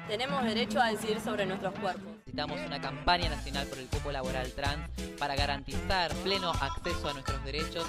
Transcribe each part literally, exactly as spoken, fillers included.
Tenemos derecho a decidir sobre nuestros cuerpos. Necesitamos una campaña nacional por el cupo laboral trans para garantizar pleno acceso a nuestros derechos.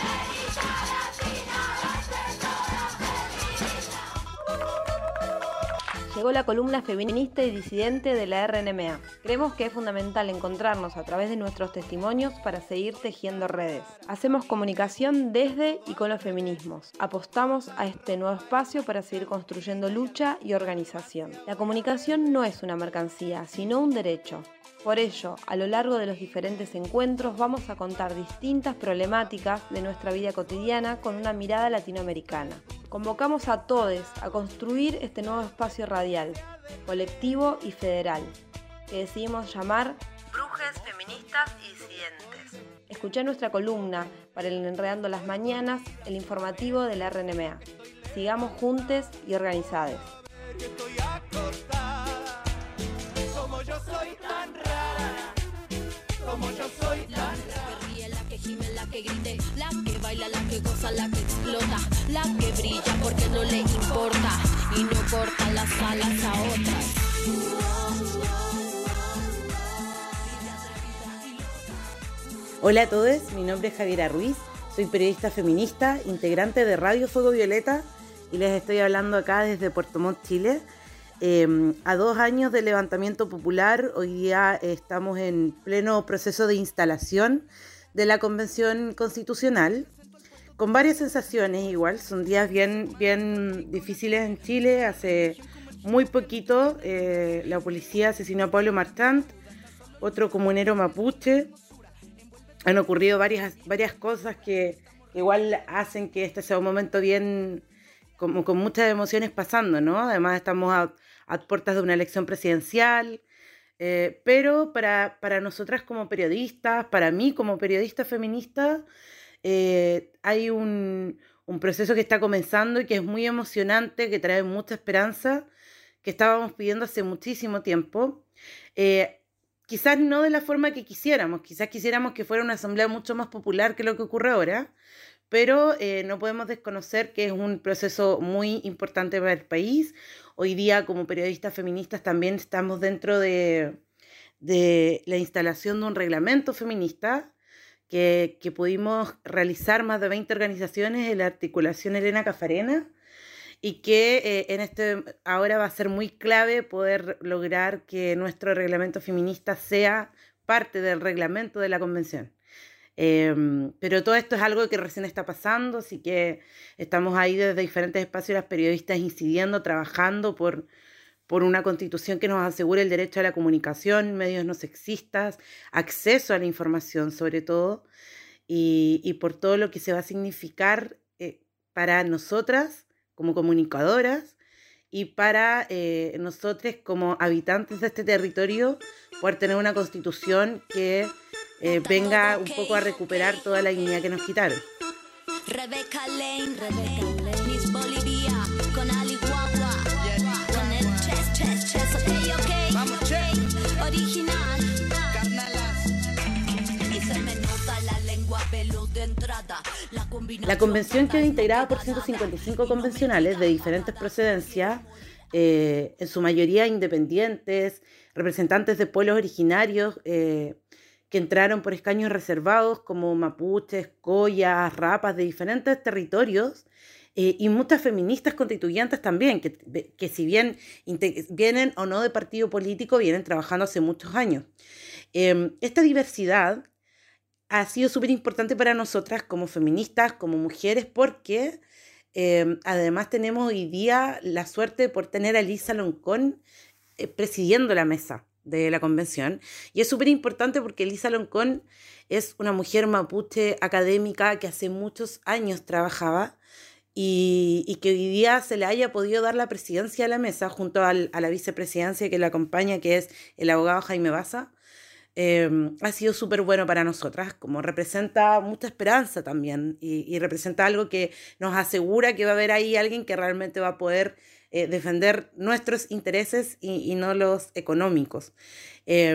Llegó la columna feminista y disidente de la R N M A. Creemos que es fundamental encontrarnos a través de nuestros testimonios para seguir tejiendo redes. Hacemos comunicación desde y con los feminismos. Apostamos a este nuevo espacio para seguir construyendo lucha y organización. La comunicación no es una mercancía, sino un derecho. Por ello, a lo largo de los diferentes encuentros vamos a contar distintas problemáticas de nuestra vida cotidiana con una mirada latinoamericana. Convocamos a todos a construir este nuevo espacio radial, colectivo y federal, que decidimos llamar Brujes Feministas y Disidentes. Escuchá nuestra columna para el Enredando las Mañanas, el informativo de la R N M A. Sigamos juntes y organizados. Como yo soy tan rara, como yo soy tan rara. La que ríe, la que gime, la que grite, la que baila, la que goza, la que explota, la que brilla porque no le importa y no corta las alas a otras. Hola a todos, mi nombre es Javiera Ruiz, soy periodista feminista, integrante de Radio Fuego Violeta y les estoy hablando acá desde Puerto Montt, Chile. Eh, a dos años del levantamiento popular, hoy día estamos en pleno proceso de instalación de la Convención Constitucional, con varias sensaciones igual. Son días bien, bien difíciles en Chile. Hace muy poquito eh, la policía asesinó a Pablo Marchant, otro comunero mapuche. Han ocurrido varias, varias cosas que igual hacen que este sea un momento bien, como con muchas emociones pasando, ¿no? Además estamos a a puertas de una elección presidencial, eh, pero para, para nosotras como periodistas, para mí como periodista feminista, eh, hay un, un proceso que está comenzando y que es muy emocionante, que trae mucha esperanza, que estábamos pidiendo hace muchísimo tiempo. Eh, quizás no de la forma que quisiéramos, quizás quisiéramos que fuera una asamblea mucho más popular que lo que ocurre ahora, pero eh, no podemos desconocer que es un proceso muy importante para el país. Hoy día, como periodistas feministas, también estamos dentro de, de la instalación de un reglamento feminista que, que pudimos realizar más de veinte organizaciones en la articulación Elena Cafarena y que eh, en este ahora va a ser muy clave poder lograr que nuestro reglamento feminista sea parte del reglamento de la convención. Eh, pero todo esto es algo que recién está pasando, así que estamos ahí desde diferentes espacios las periodistas incidiendo, trabajando por, por una constitución que nos asegure el derecho a la comunicación, medios no sexistas, acceso a la información sobre todo, y, y por todo lo que se va a significar eh, para nosotras como comunicadoras y para eh, nosotros como habitantes de este territorio, poder tener una constitución que Eh, venga un poco a recuperar toda la dignidad que nos quitaron. Rebeca Lane, Rebeca Lane, Miss Bolivia, con Ali Guagua, con el chess, chess, chess, ok, ok, vamos, ok, original, carnalas, y se me nota la lengua pelo de entrada. La, la convención quedó integrada por ciento cincuenta y cinco convencionales de diferentes procedencias, eh, en su mayoría independientes, representantes de pueblos originarios, eh, que entraron por escaños reservados como mapuches, collas, rapas de diferentes territorios, eh, y muchas feministas constituyentes también, que, que si bien vienen o no de partido político, vienen trabajando hace muchos años. Eh, esta diversidad ha sido súper importante para nosotras como feministas, como mujeres, porque eh, además tenemos hoy día la suerte de poder tener a Lisa Loncón eh, presidiendo la mesa de la convención, y es súper importante porque Lisa Loncón es una mujer mapuche académica que hace muchos años trabajaba y, y que hoy día se le haya podido dar la presidencia de la mesa junto al, a la vicepresidencia que la acompaña, que es el abogado Jaime Baza. Eh, ha sido súper bueno para nosotras, como representa mucha esperanza también y, y representa algo que nos asegura que va a haber ahí alguien que realmente va a poder eh, defender nuestros intereses y, y no los económicos. Eh,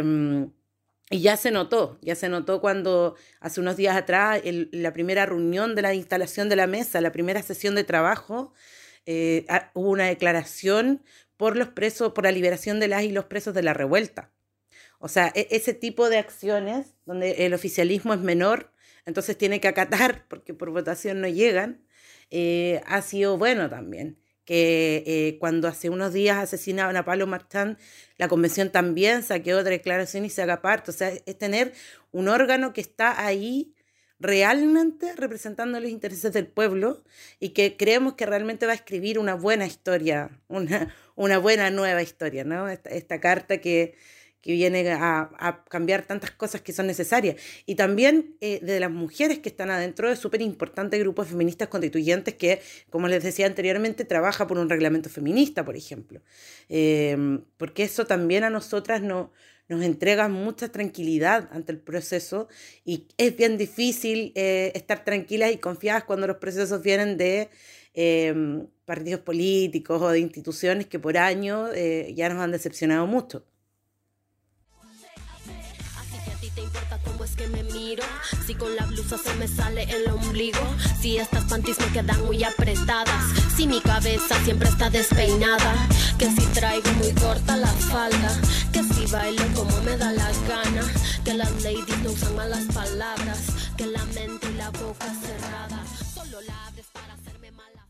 y ya se notó, ya se notó cuando hace unos días atrás, el, la primera reunión de la instalación de la mesa, la primera sesión de trabajo, eh, hubo una declaración por los presos, por la liberación de las y los presos de la revuelta. O sea, ese tipo de acciones donde el oficialismo es menor, entonces tiene que acatar porque por votación no llegan, eh, ha sido bueno también. Que eh, cuando hace unos días asesinaban a Pablo Marchand, la convención también saqueó otra declaración y se haga parte. O sea, es tener un órgano que está ahí realmente representando los intereses del pueblo y que creemos que realmente va a escribir una buena historia, una, una buena nueva historia, ¿no? Esta, esta carta que, que viene a, a cambiar tantas cosas que son necesarias. Y también eh, de las mujeres que están adentro, es súper importante el grupo de feministas constituyentes que, como les decía anteriormente, trabaja por un reglamento feminista, por ejemplo. Eh, porque eso también a nosotras no, nos entrega mucha tranquilidad ante el proceso y es bien difícil eh, estar tranquilas y confiadas cuando los procesos vienen de eh, partidos políticos o de instituciones que por años eh, ya nos han decepcionado mucho. ¿Te importa cómo es que me miro? Si con la blusa se me sale el ombligo, si estas panties me quedan muy apretadas, si mi cabeza siempre está despeinada, que si traigo muy corta la falda, que si bailo como me da la gana, que las ladies no usan malas palabras, que la mente y la boca cerrada, solo la abres para hacerme mala.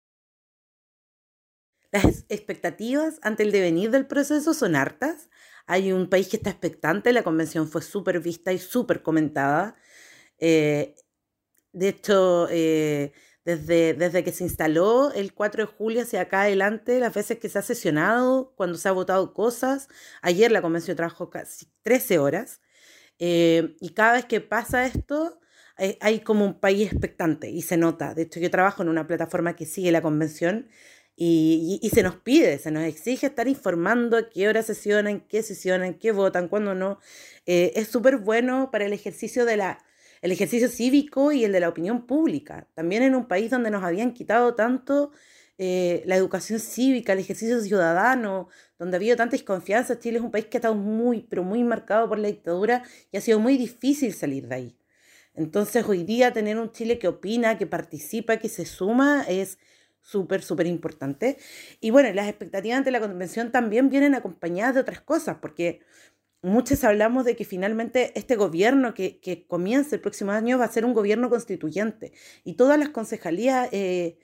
Las expectativas ante el devenir del proceso son hartas. Hay un país que está expectante, la convención fue súper vista y súper comentada. Eh, de hecho, eh, desde, desde que se instaló el cuatro de julio hacia acá adelante, las veces que se ha sesionado, cuando se ha votado cosas, ayer la convención trabajó casi trece horas, eh, y cada vez que pasa esto, hay, hay como un país expectante y se nota. De hecho, yo trabajo en una plataforma que sigue la convención, Y, y, y se nos pide, se nos exige estar informando a qué hora sesionan, qué sesionan, qué votan, cuándo no. Eh, es súper bueno para el ejercicio, de la, el ejercicio cívico y el de la opinión pública. También en un país donde nos habían quitado tanto eh, la educación cívica, el ejercicio ciudadano, donde ha habido tanta desconfianza. Chile es un país que ha estado muy, pero muy marcado por la dictadura y ha sido muy difícil salir de ahí. Entonces hoy día tener un Chile que opina, que participa, que se suma, es súper, súper importante. Y bueno, las expectativas ante la convención también vienen acompañadas de otras cosas, porque muchos hablamos de que finalmente este gobierno que, que comienza el próximo año va a ser un gobierno constituyente. Y todas las concejalías eh,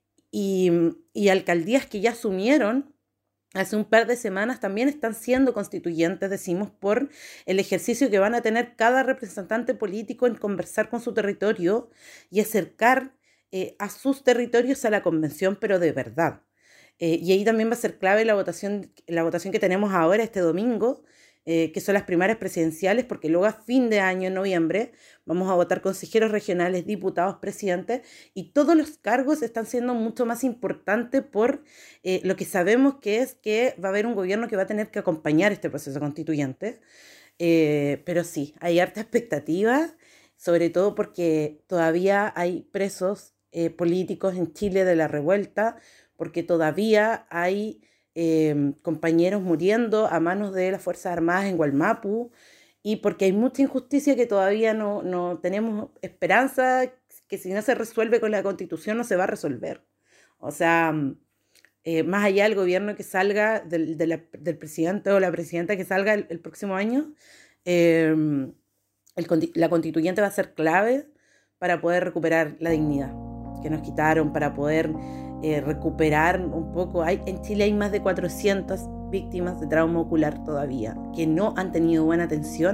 y, y alcaldías que ya asumieron hace un par de semanas también están siendo constituyentes, decimos, por el ejercicio que van a tener cada representante político en conversar con su territorio y acercar Eh, a sus territorios a la convención, pero de verdad. Eh, y ahí también va a ser clave la votación, la votación que tenemos ahora este domingo, eh, que son las primarias presidenciales, porque luego a fin de año, en noviembre, vamos a votar consejeros regionales, diputados, presidentes, y todos los cargos están siendo mucho más importantes por eh, lo que sabemos que es que va a haber un gobierno que va a tener que acompañar este proceso constituyente. Eh, pero sí, hay harta expectativa, sobre todo porque todavía hay presos Eh, políticos en Chile de la revuelta, porque todavía hay eh, compañeros muriendo a manos de las Fuerzas Armadas en Gualmapu y porque hay mucha injusticia que todavía no, no tenemos esperanza que si no se resuelve con la Constitución no se va a resolver. O sea, eh, más allá del gobierno que salga, del, de la, del presidente o la presidenta que salga el, el próximo año, eh, el, la constituyente va a ser clave para poder recuperar la dignidad que nos quitaron, para poder eh, recuperar un poco. Hay, en Chile hay más de cuatrocientas víctimas de trauma ocular todavía, que no han tenido buena atención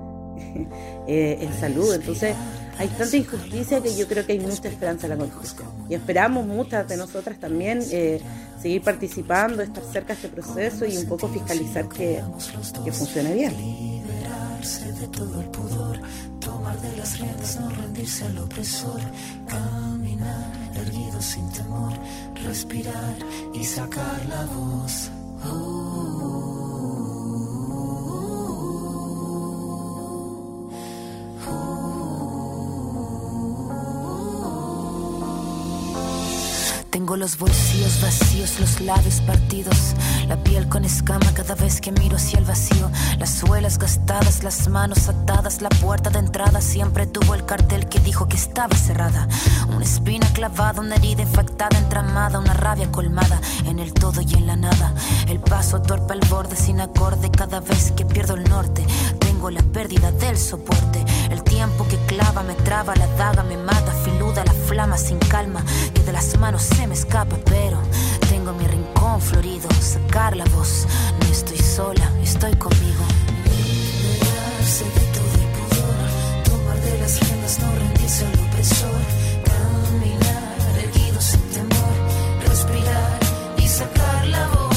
eh, en salud. Entonces hay tanta injusticia que yo creo que hay mucha esperanza en la Constitución. Y esperamos muchas de nosotras también eh, seguir participando, estar cerca de este proceso y un poco fiscalizar que, que funcione bien. De todo el pudor, tomar de las riendas, no rendirse al opresor, caminar erguido sin temor, respirar y sacar la voz. Oh. Tengo los bolsillos vacíos, los labios partidos, la piel con escama cada vez que miro hacia el vacío. Las suelas gastadas, las manos atadas, la puerta de entrada siempre tuvo el cartel que dijo que estaba cerrada. Una espina clavada, una herida infectada, entramada, una rabia colmada en el todo y en la nada. El paso torpe al borde sin acorde cada vez que pierdo el norte. Tengo la pérdida del soporte. El tiempo que clava me traba, la daga me mata, filuda la flama sin calma que de las manos se me escapa. Pero tengo mi rincón florido, sacar la voz. No estoy sola, estoy conmigo. Liberarse de todo el pudor, tomar de las riendas, no rendirse al opresor. Caminar erguido sin temor, respirar y sacar la voz.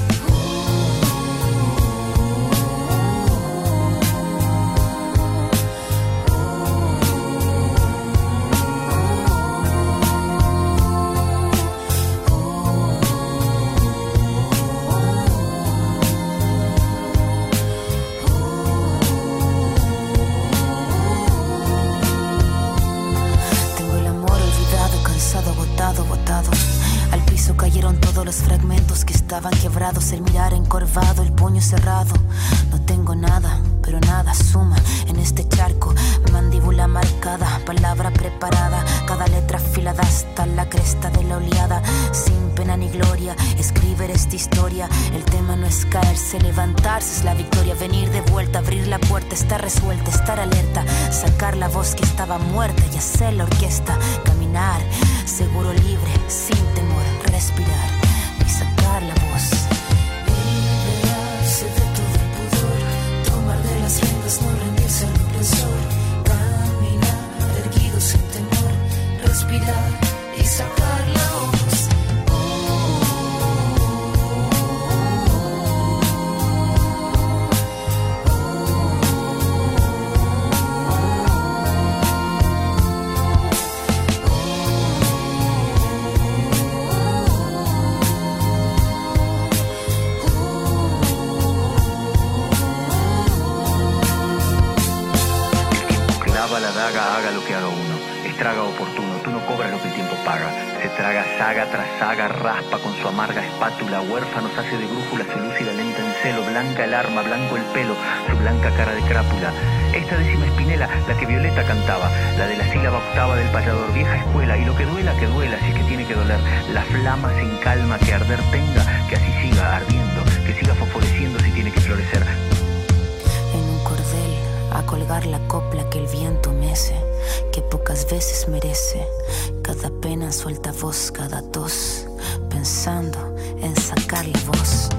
Botado. Al piso cayeron todos los fragmentos que estaban quebrados. El mirar encorvado, el puño cerrado. No tengo nada, pero nada suma en este charco. Mandíbula marcada, palabra preparada, cada letra afilada hasta la cresta de la oleada. Sin pena ni gloria, escribir esta historia. El tema no es caerse, levantarse es la victoria. Venir de vuelta, abrir la puerta, estar resuelta, estar alerta. Sacar la voz que estaba muerta y hacer la orquesta. Caminar, seguro, libre, sin temor, respirar y sacar la voz. Liberarse de todo el pudor, tomar de las riendas, no rendirse al opresor. Caminar erguido sin temor, respirar y sacar la voz. La daga, haga lo que haga uno, estraga oportuno, tú no cobras lo que el tiempo paga. Se traga saga tras saga, raspa con su amarga espátula, huérfanos hace de brújula, se lúcida lenta en celo, blanca el arma, blanco el pelo, su blanca cara de crápula. Esta décima espinela, la que Violeta cantaba, la de la sílaba octava del payador, vieja escuela, y lo que duela, que duela, si es que tiene que doler, la flama sin calma que arder tenga, que así siga ardiendo, que siga fosforeciendo si tiene que florecer. En un cordel, a colgar la copla que el viento mece, que pocas veces merece. Cada pena suelta voz, cada tos, pensando en sacar la voz.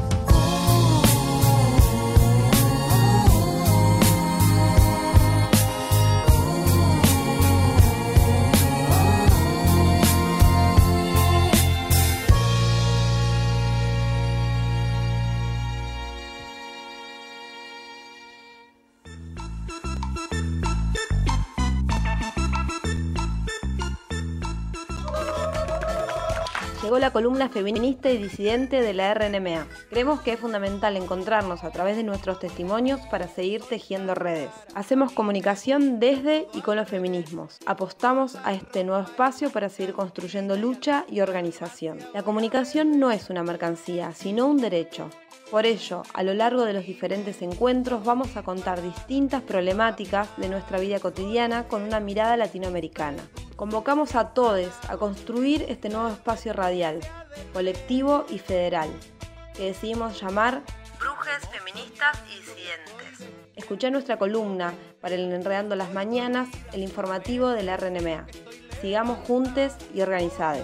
Llegó la columna feminista y disidente de la R N M A. Creemos que es fundamental encontrarnos a través de nuestros testimonios para seguir tejiendo redes. Hacemos comunicación desde y con los feminismos. Apostamos a este nuevo espacio para seguir construyendo lucha y organización. La comunicación no es una mercancía, sino un derecho. Por ello, a lo largo de los diferentes encuentros vamos a contar distintas problemáticas de nuestra vida cotidiana con una mirada latinoamericana. Convocamos a todos a construir este nuevo espacio radial, colectivo y federal, que decidimos llamar Brujes Feministas y Disidentes. Escuchá nuestra columna para el Enredando las Mañanas, el informativo de la R N M A. Sigamos juntes y organizados.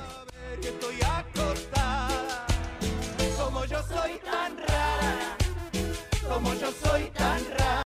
Como yo soy tan rara, como yo soy tan rara.